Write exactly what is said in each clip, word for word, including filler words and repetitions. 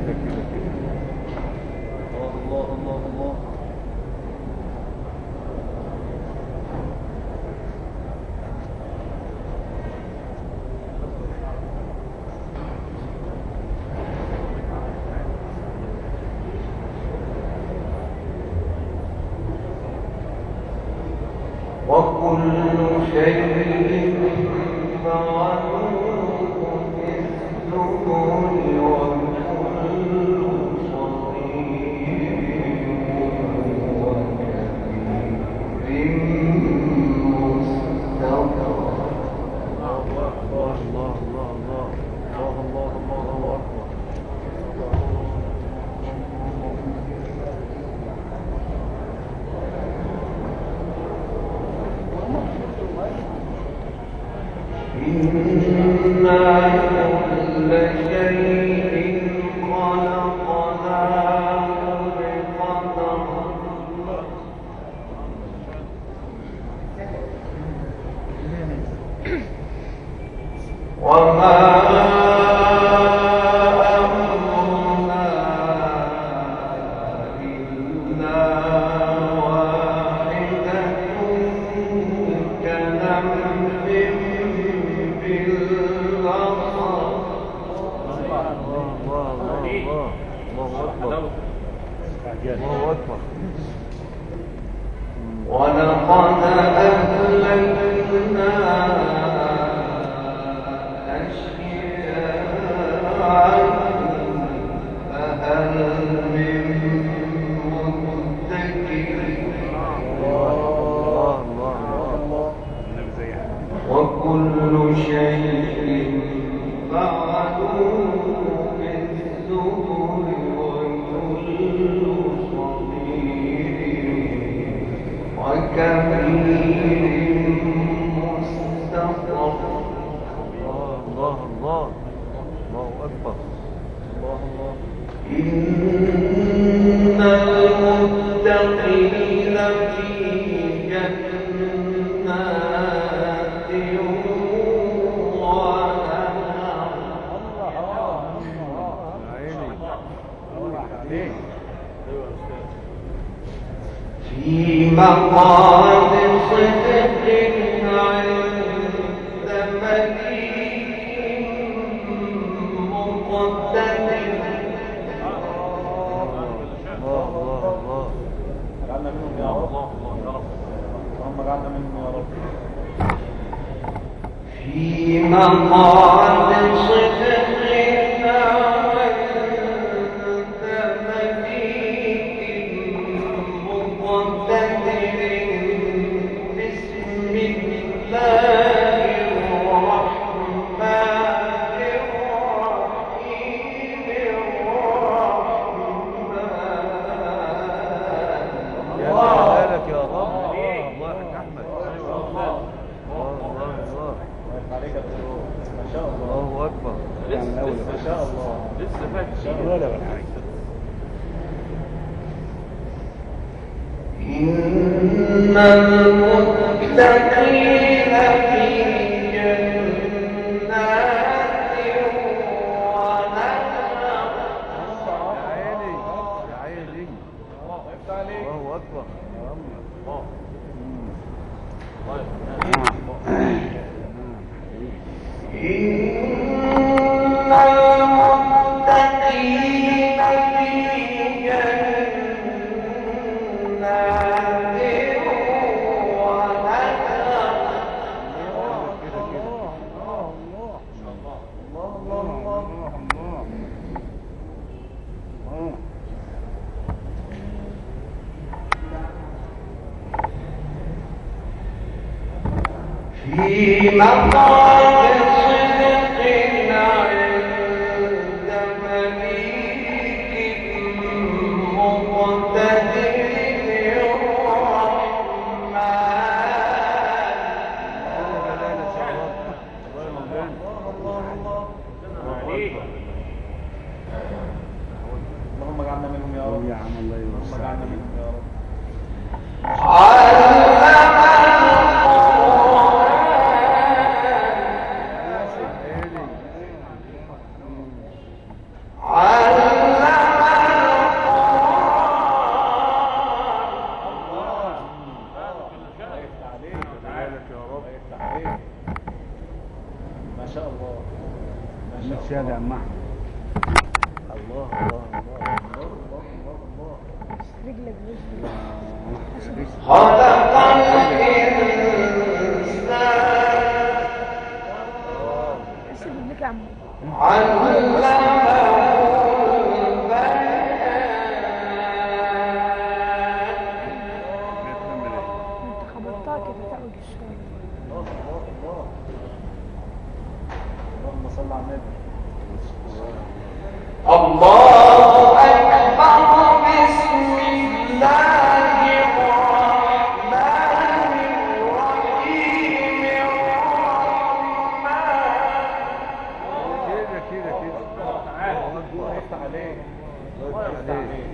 علم يفتح عليك، الله يفتح عليك.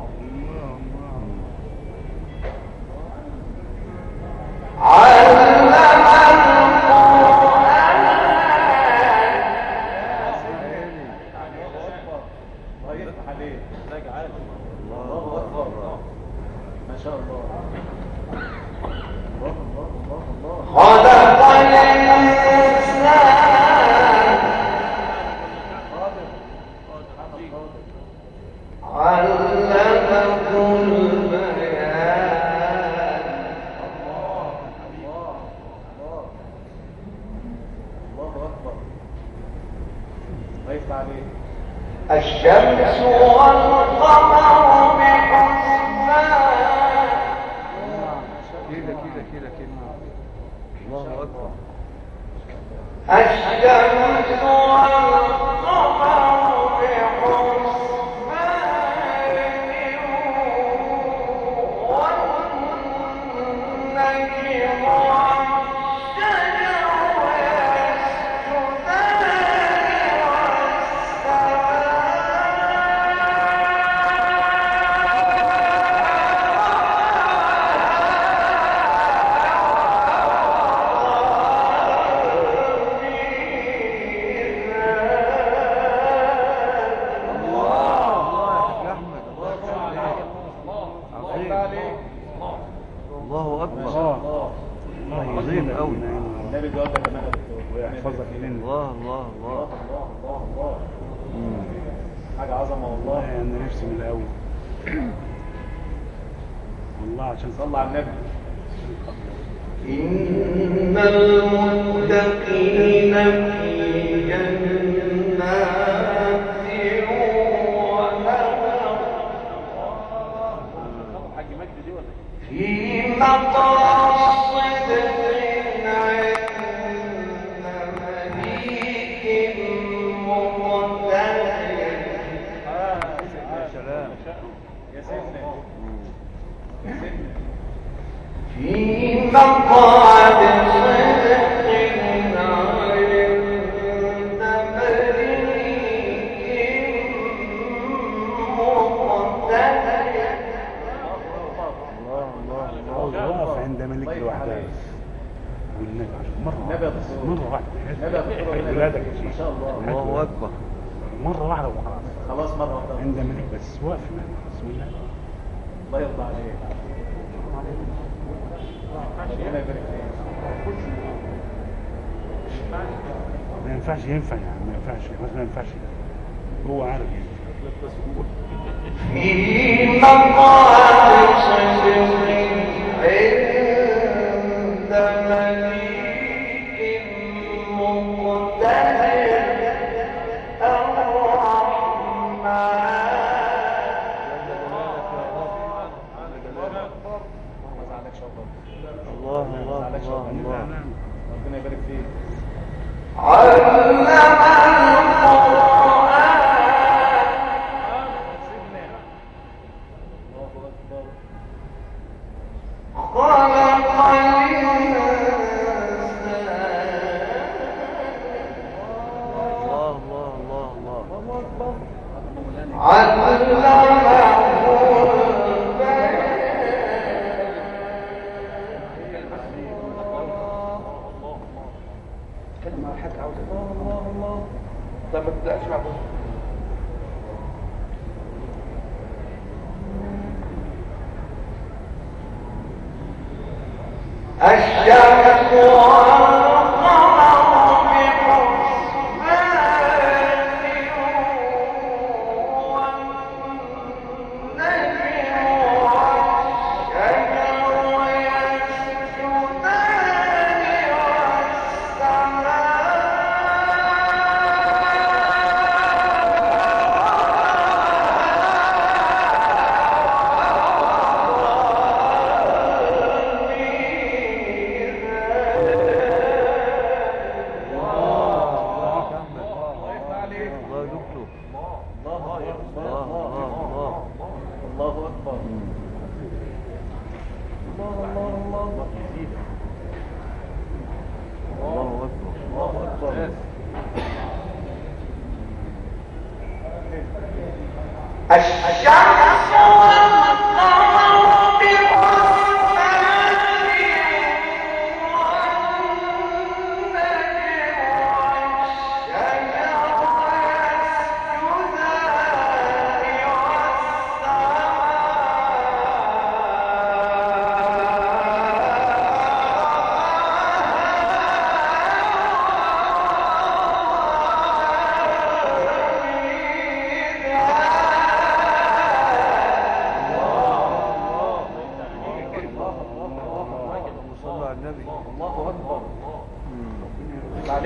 علم الشمس والقمر بحسبان. كده كده كده كده. الله أكبر. الشمس والقمر بحسبان والنجم عشان صلى على النبي. إن المتقين في جنات ونهر في مقام صدق عند مليك مقتدر. يا سلام يا سيدنا في مقعد صدق عند مليك مقتدر. الله عند ملك لوحده والنبي مرة مرة واحدة ولادك يا شيخ. الله أكبر. مرة واحدة وخلاص. خلاص مرة واحدة عند ملك بس واقف. بسم الله. الله يرضى عليك. ما ينفعش ينفع يعني ما ينفعش ما ينفعش هو عارف في مقعد صدق عند مليك مقتدر الله الله الله الله ربنا يبارك فيك. علم القرآن خلق الإنسان. الله الله الله الله طب ما تبدأش مع بوش. الشمس والقمر بحسبان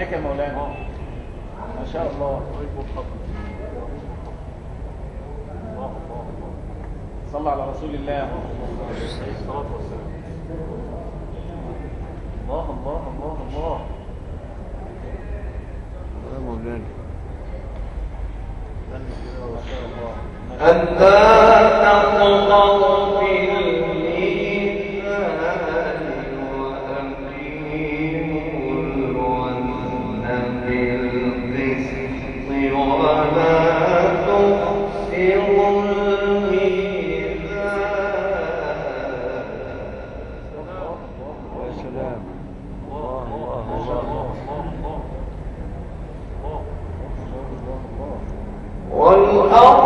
عليك يا مولانا، ما شاء الله. صلى على رسول الله. الله الله الله الله يا مولانا. ما شاء الله. ألا تطغوا في الميزان وأقيموا الوزن بالقسط ولا تخسروا الميزان. يا سلام. الله الله الله والأرض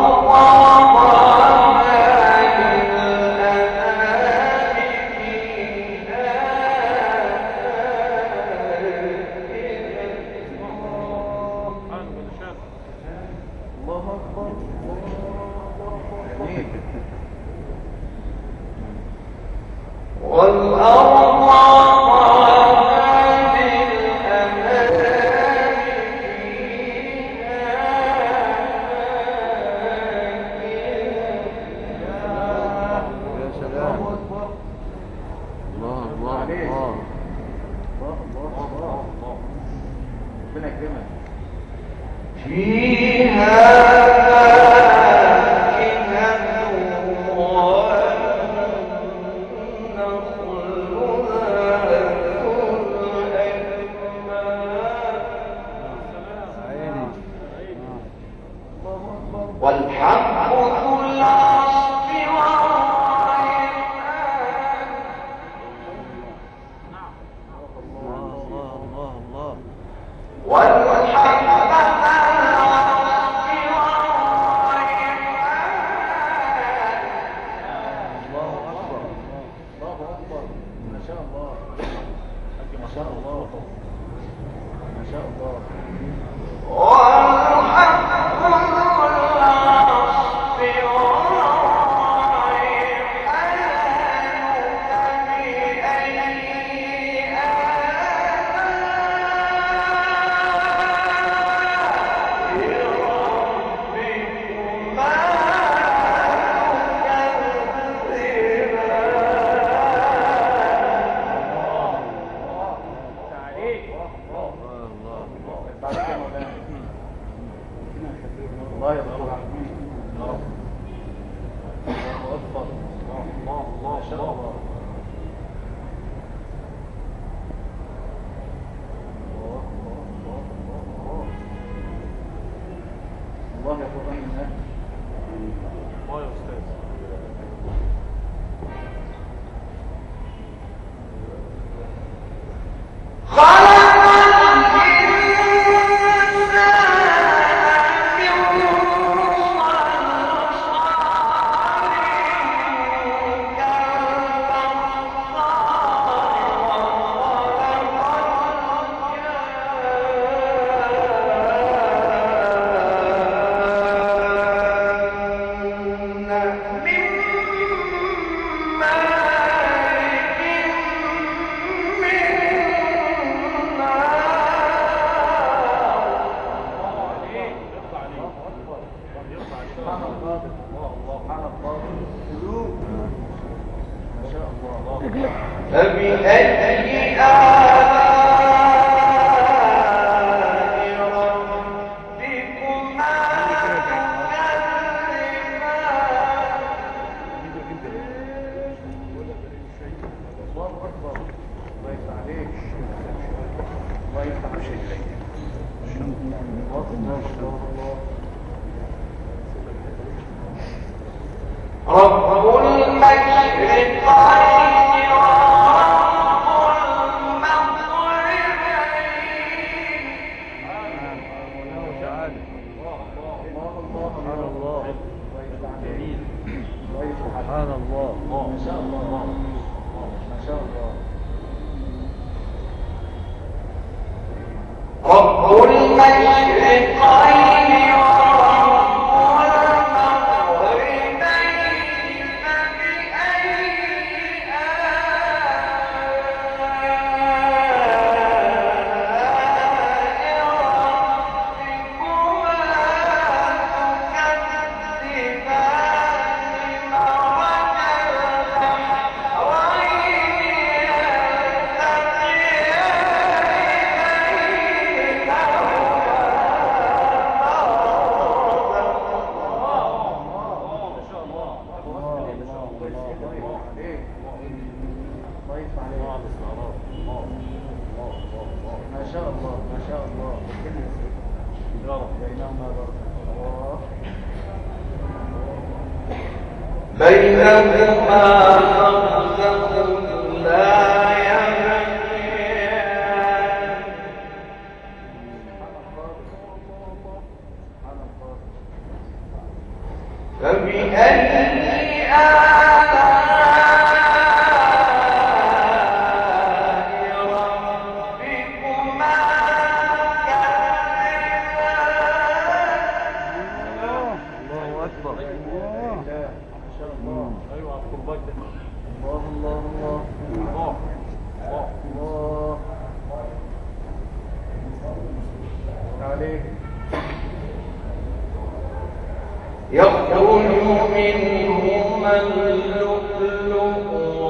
بينهما برزخ لا يبغيان فبأي آلاء ربكما تكذبان الله أكبر. ايوه على الكرباج ده. الله الله الله الله الله عليك. يخرج منهما اللؤلؤ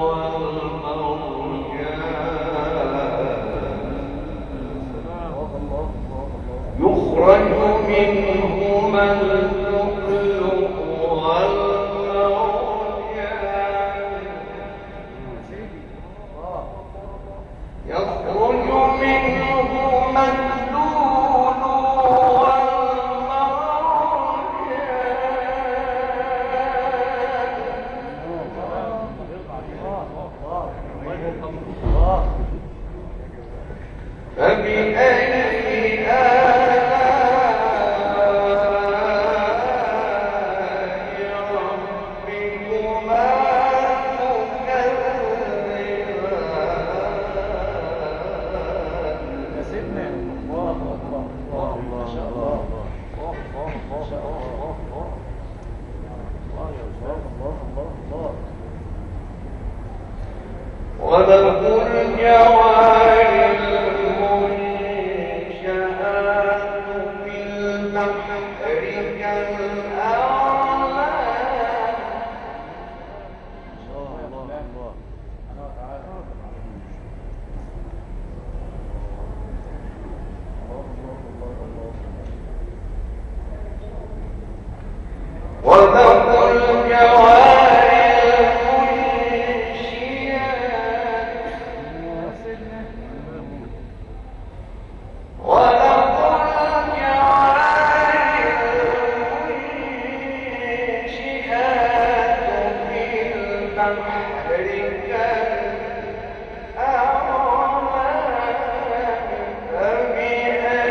والمرجان يخرج منهما اللؤلؤ والمرجان يخرج منهما اللؤلؤ فبأي آلاء ربكما تكذبان يا سيدنا الله اكبر. الله ما شاء الله. الله الله ما شاء الله. الله الله يا استاذ. الله الله الله. وله الجوار المنشآت في البحر كالأعلام الله الله الله. انا تعالى. الله الله الله الله. وله الجوار المنشآت يا سيدنا. وله الجوار المنشآت في البحر كالأعلام فبأي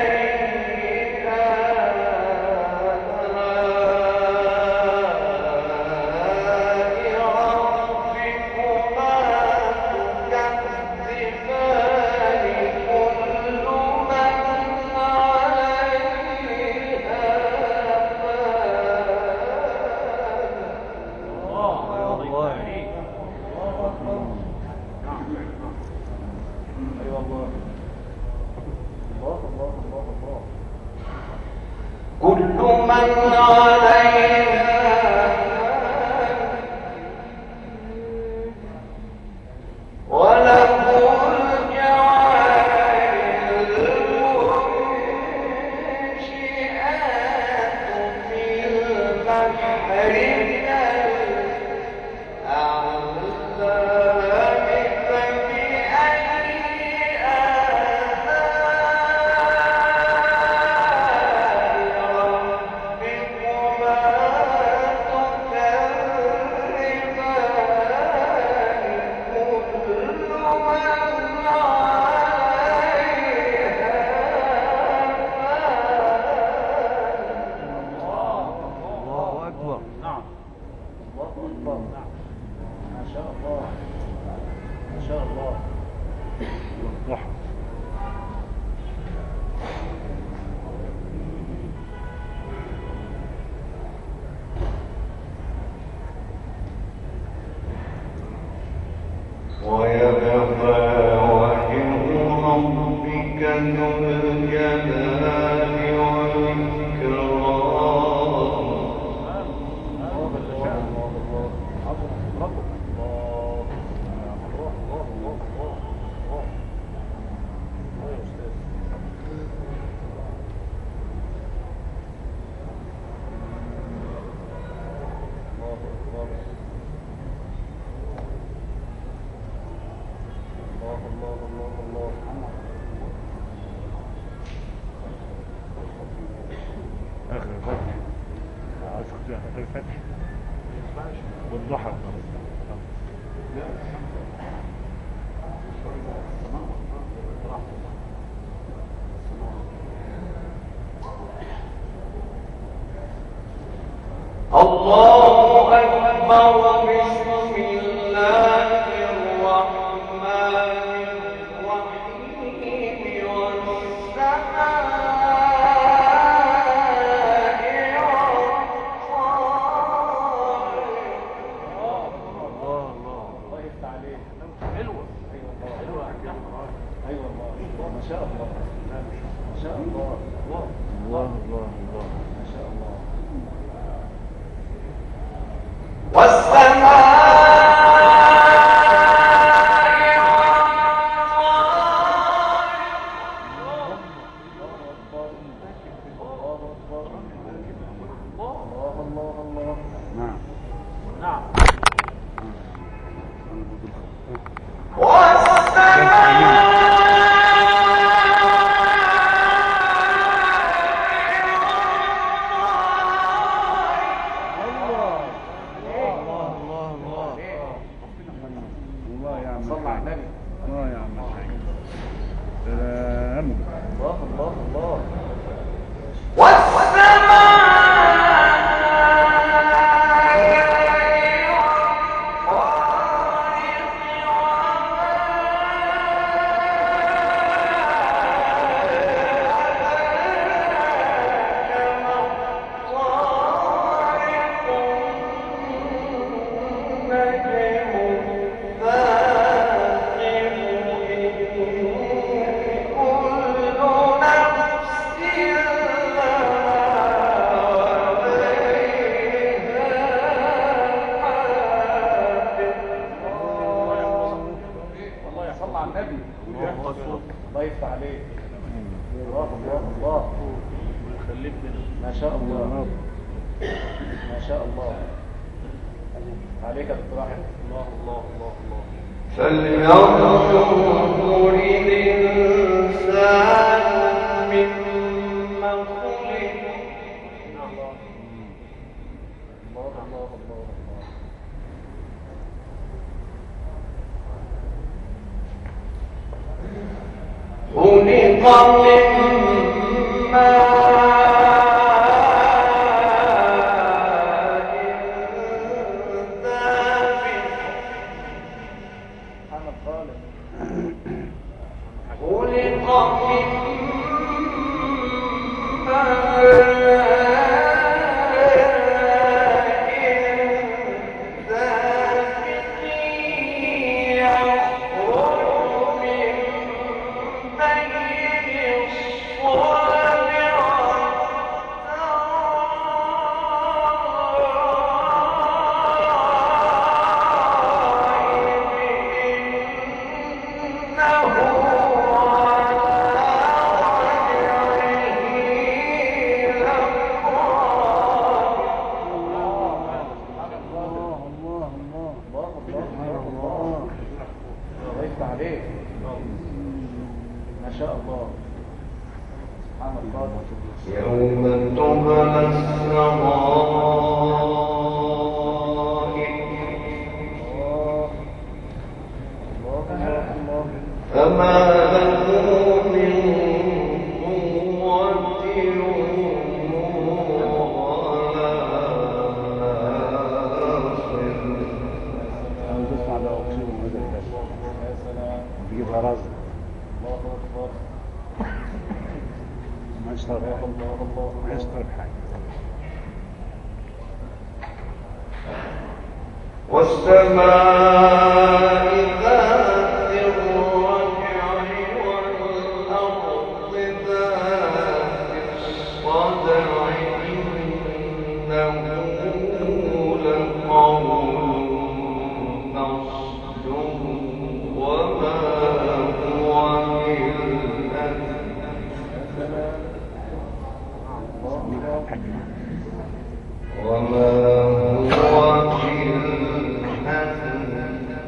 كل من عليها وله الجوار المنشآت في البحر كالأعلام الله أكبر. نعم. الله اكبر. نعم. ما شاء الله. ما شاء الله. والضحى. ويبقى وجه ربك ذو الجلال والإكرام الفتح والضحى. الله أكبر. بسم الله الرحمن الرحيم. وما هو بالهزل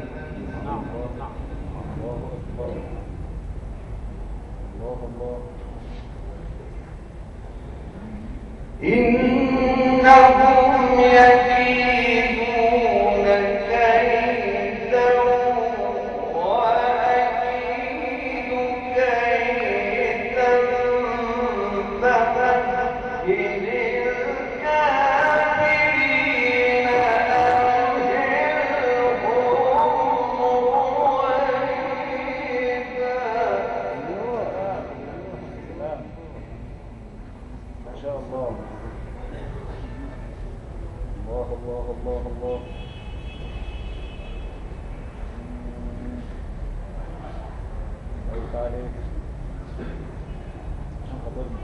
الله. أيوة عليك عشان خاطرنا.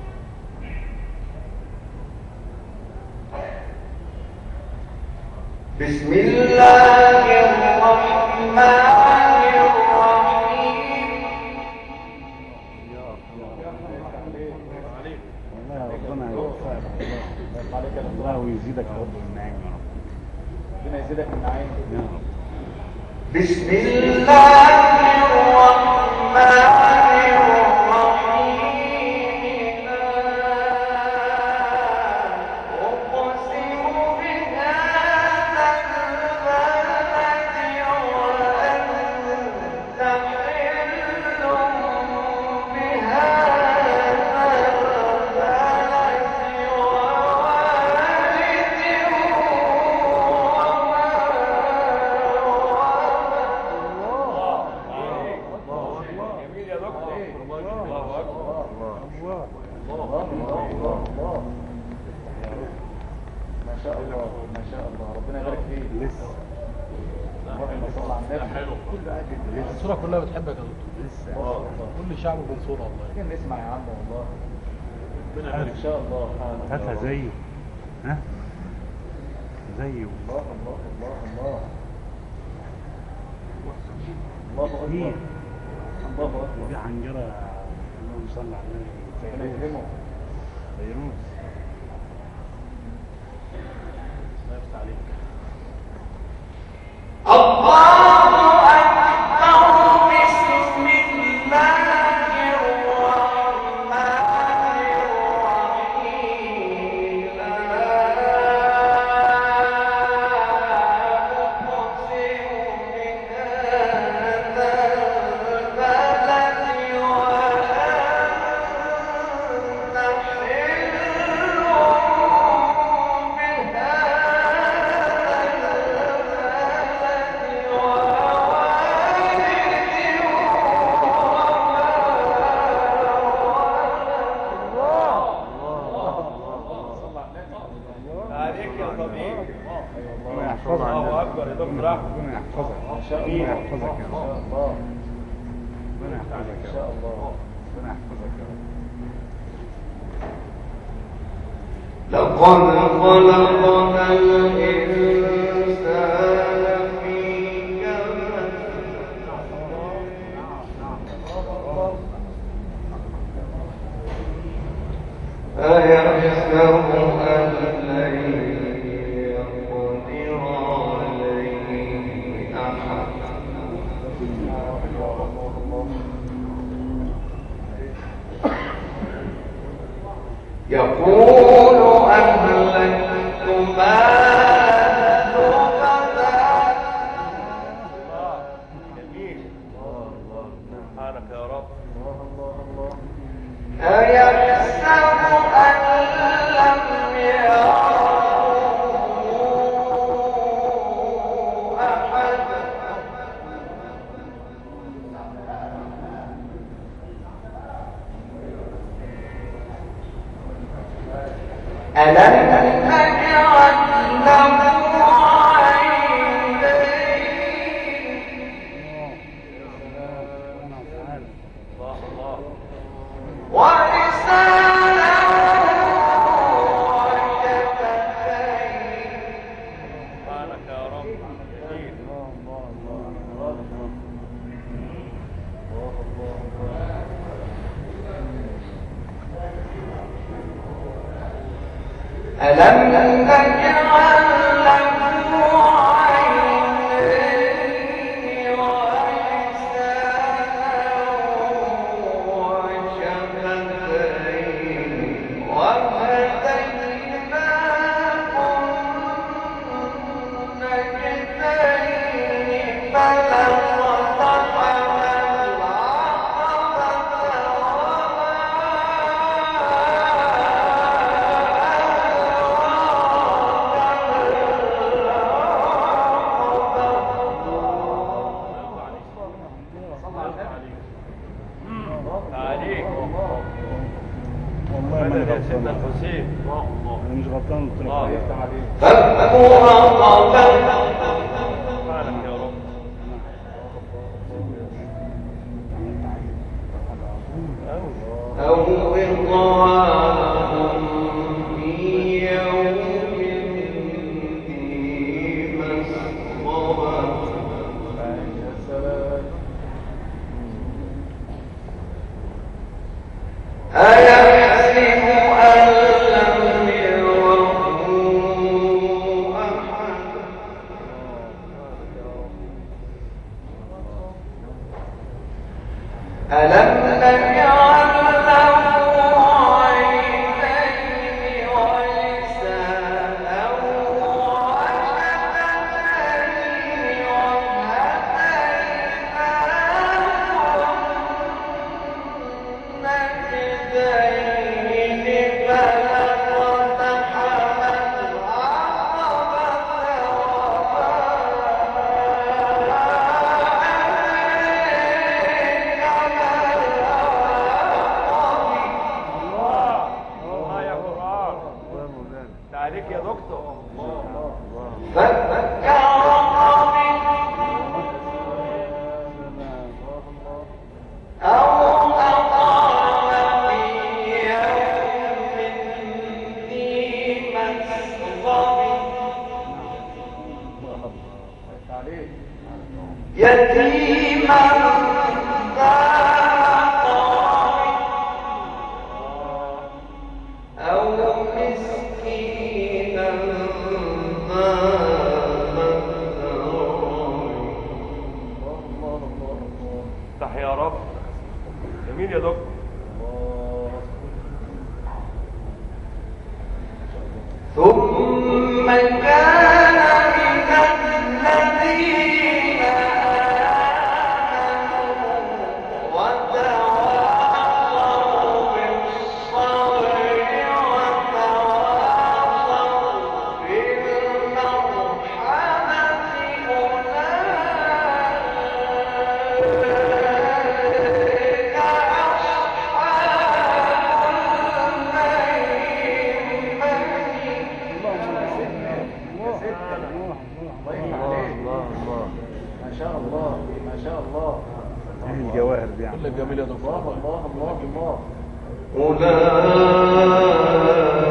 بسم الله الرحمن الرحيم. والله ربنا يوفقك والله ويزيدك يا رب النعيم يا رب. ربنا يزيدك من نعيم يا رب. بسم الله الرحمن الرحيم. لا أقسم بهذا البلد وأنت حل بهذا البلد ووالد جميل يا دكتور. الله أكبر. الله الله الله الله. ما شاء الله ما شاء الله. ربنا يبارك فيك. لسه اللهم صل على النبي. حلو. الصورة كلها بتحبك يا دكتور. لسه كل شعب بنصورة والله. كان نسمع يا عم والله. ربنا ان يبارك شاء الله. هاتها زيه. ها زيه. الله الله الله الله. الله اكبر. مين؟ الله اكبر. دي حنجرة اللهم صل على النبي. ربنا يكرمه. فيروز. الله يفتح عليك. الله أكبر. بسم الله الرحمن الرحيم. لا أقسم بهذا البلد وأنت حل عليك يا طبيب. ربنا يحفظك. الله اكبر يا دكتور احمد. ربنا يحفظك. ما شاء الله. ربنا يحفظك يا ما شاء رب. الله. ربنا يحفظك ما يا شاء رب. الله. ربنا يحفظك يا رب. لقد خلقنا الإنسان في كبد. أيحسب أن لن يقدر عليه أحد. يقول أهلكت مالا لبدا. جميل. الله الله. سبحانك يا رب. الله الله الله. أيحسب أن لم يره أحد. ألم نجعل له عينين الله الله. ولسانا وشفتين. سبحانك يا رب. جميل. الله الله الله الله. الله الله الله. ألم نجعل له عينين ولسانا وشفتين وهديناه النجدين فلقتحم العقبة ألم نجعل له عينين ولسانا وشفتين وهديناه النجدين فلاقتحم عليك يا دكتور. فكر أو أقام في يوم ذي مسغب يتيما ذا مقرب أو مسكينا ذا مترب. افتح يا رب. جميل يا دكتور. ثم كان من الذين آمنوا وتواصوا بالصبر وتواصوا بالمرحمة أولئك ما شاء الله ما شاء الله. ايه الجواهر دي يعني. كل الجميل يا دكتور. الله الله الله الله. أولئك